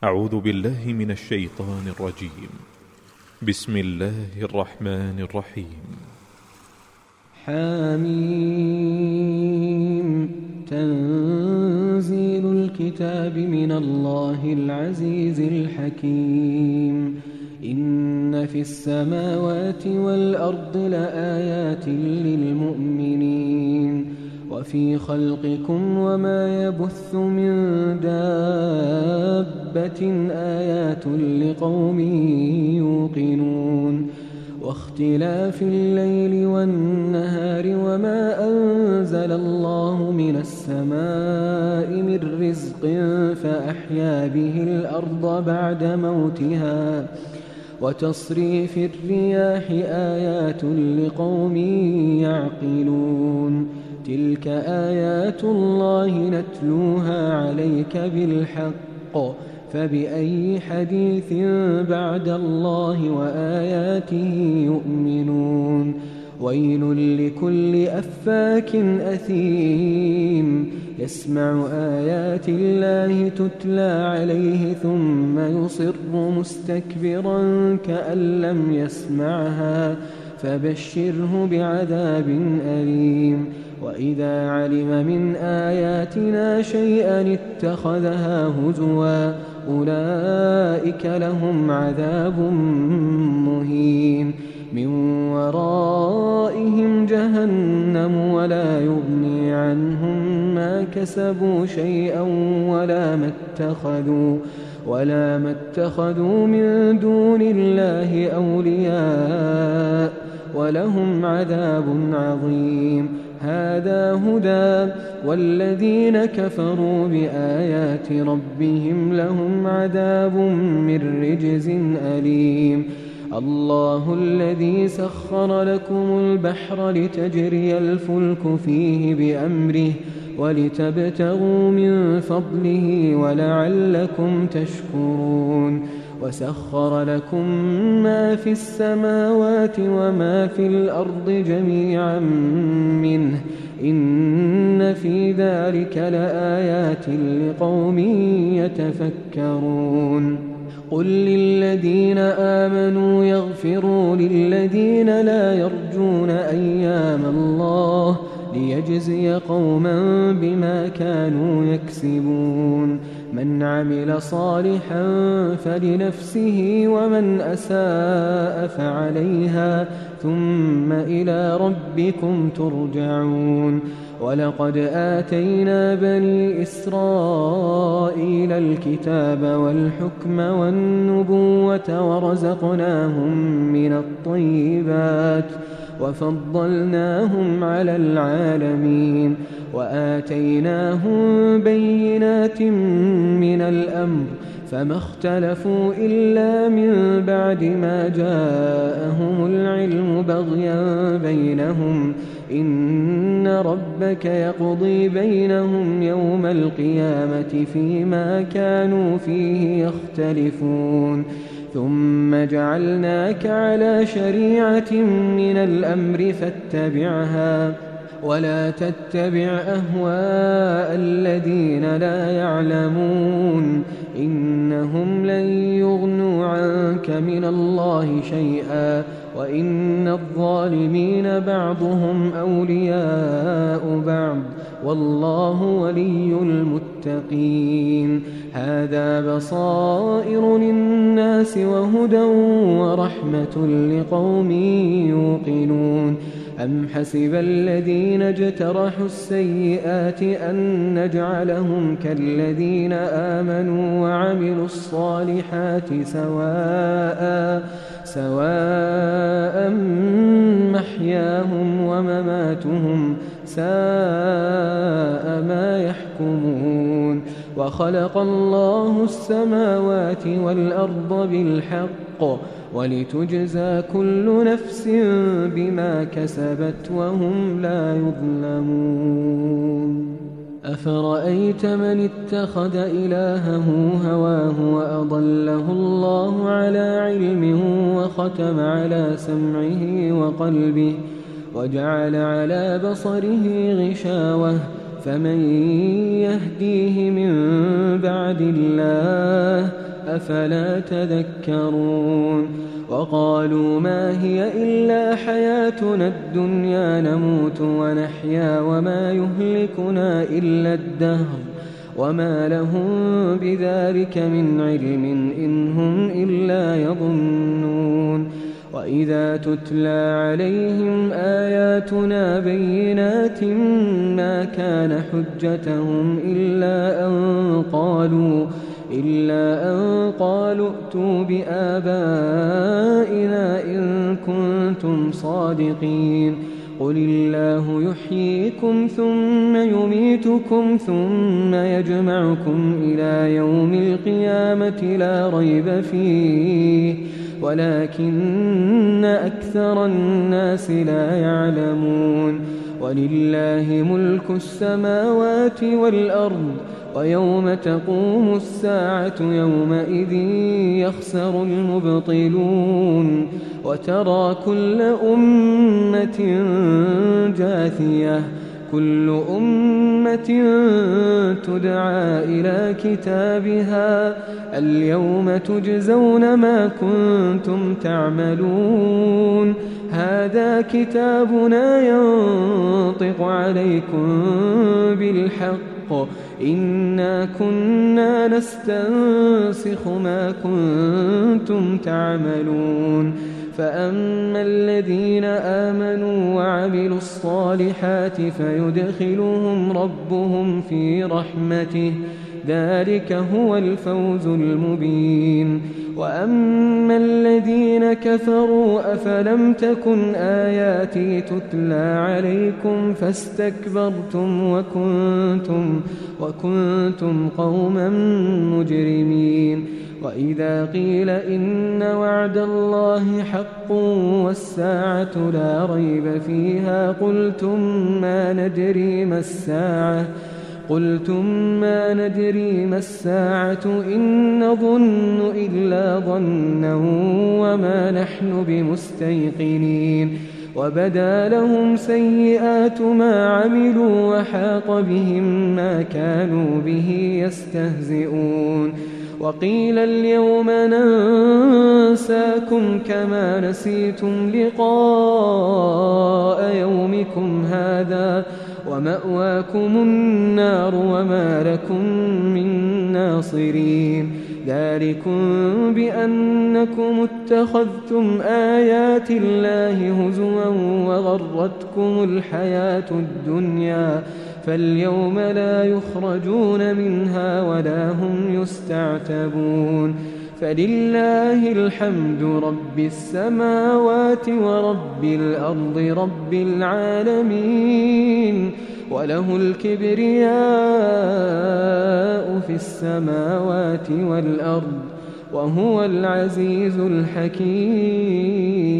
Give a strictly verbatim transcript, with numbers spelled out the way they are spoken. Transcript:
أعوذ بالله من الشيطان الرجيم. بسم الله الرحمن الرحيم. حميم. تنزيل الكتاب من الله العزيز الحكيم. إن في السماوات والأرض لآيات للمؤمنين وفي خلقكم وما يبث من دابة آيات لقوم يوقنون واختلاف الليل والنهار وما أنزل الله من السماء من رزق فأحيا به الأرض بعد موتها وتصريف الرياح آيات لقوم يعقلون تلك آيات الله نتلوها عليك بالحق فبأي حديث بعد الله وآياته يؤمنون ويل لكل أفاك أثيم يسمع آيات الله تتلى عليه ثم يصر مستكبرا كأن لم يسمعها فبشره بعذاب أليم وإذا علم من آياتنا شيئا اتخذها هزوا أولئك لهم عذاب مهين من ورائهم جهنم ولا يغني عنهم ما كسبوا شيئا ولا ما اتخذوا ولا ما اتخذوا من دون الله أولياء ولهم عذاب عظيم هذا هدى والذين كفروا بآيات ربهم لهم عذاب من رجز أليم الله الذي سخر لكم البحر لتجري الفلك فيه بأمره ولتبتغوا من فضله ولعلكم تشكرون وسخر لكم ما في السماوات وما في الأرض جميعا منه إن في ذلك لآيات لقوم يتفكرون قل للذين آمنوا يغفروا للذين لا يرجون أيام الله ليجزي قوما بما كانوا يكسبون من عمل صالحا فلنفسه ومن أساء فعليها ثم إلى ربكم ترجعون ولقد آتينا بني إسرائيل الكتاب والحكم والنبوة ورزقناهم من الطيبات وفضلناهم على العالمين وآتيناهم بينات من الأمر فما اختلفوا إلا من بعد ما جاءهم العلم بغيا بينهم إن ربك يقضي بينهم يوم القيامة فيما كانوا فيه يختلفون ثم جعلناك على شريعة من الأمر فاتبعها ولا تتبع أهواء الذين لا يعلمون إنهم لن يغنوا عنك من الله شيئا وإن الظالمين بعضهم أولياء بعض والله ولي المتقين هذا بصائر للناس وهدى ورحمة لقوم يوقنون أم حسب الذين اجترحوا السيئات أن نجعلهم كالذين آمنوا وعملوا الصالحات سواء سواء محياهم ومماتهم ساء ما يحكمون وخلق الله السماوات والأرض بالحق ولتجزى كل نفس بما كسبت وهم لا يظلمون أفرأيت من اتخذ إلهه هواه وأضله الله على علم وختم على سمعه وقلبه وجعل على بصره غشاوة فمن يهديه من بعد الله أفلا تذكرون وقالوا ما هي إلا حياتنا الدنيا نموت ونحيا وما يهلكنا إلا الدهر وما لهم بذلك من علم إن هم إلا يظنون وإذا تتلى عليهم آياتنا بينات ما كان حجتهم إلا أن قالوا إلا أن قالوا ائتوا بآبائنا إن كنتم صادقين قل الله يحييكم ثم يميتكم ثم يجمعكم إلى يوم القيامة لا ريب فيه ولكن أكثر الناس لا يعلمون ولله ملك السماوات والأرض ويوم تقوم الساعة يومئذ يخسر المبطلون وترى كل أمة جاثية كل أمة تدعى إلى كتابها اليوم تجزون ما كنتم تعملون هذا كتابنا ينطق عليكم بالحق إنا كنا نستنسخ ما كنتم تعملون فأما الذين آمنوا وعملوا الصالحات فيدخلهم ربهم في رحمته ذلك هو الفوز المبين وأما الذين كفروا أفلم تكن آياتي تتلى عليكم فاستكبرتم وكنتم, وكنتم قوما مجرمين وإذا قيل إن وعد الله حق والساعة لا ريب فيها قلتم ما ندري ما الساعة قلتم ما ندري ما الساعة إن نظن إلا ظنا وما نحن بمستيقنين وبدا لهم سيئات ما عملوا وحاق بهم ما كانوا به يستهزئون وقيل اليوم ننساكم كما نسيتم لقاء يومكم هذا ومأواكم النار وما لكم من ناصرين ذلكم بأنكم اتخذتم آيات الله هزوا وغرتكم الحياة الدنيا فاليوم لا يخرجون منها ولا هم يستعتبون فلله الحمد رب السماوات ورب الأرض رب العالمين وله الكبرياء في السماوات والأرض وهو العزيز الحكيم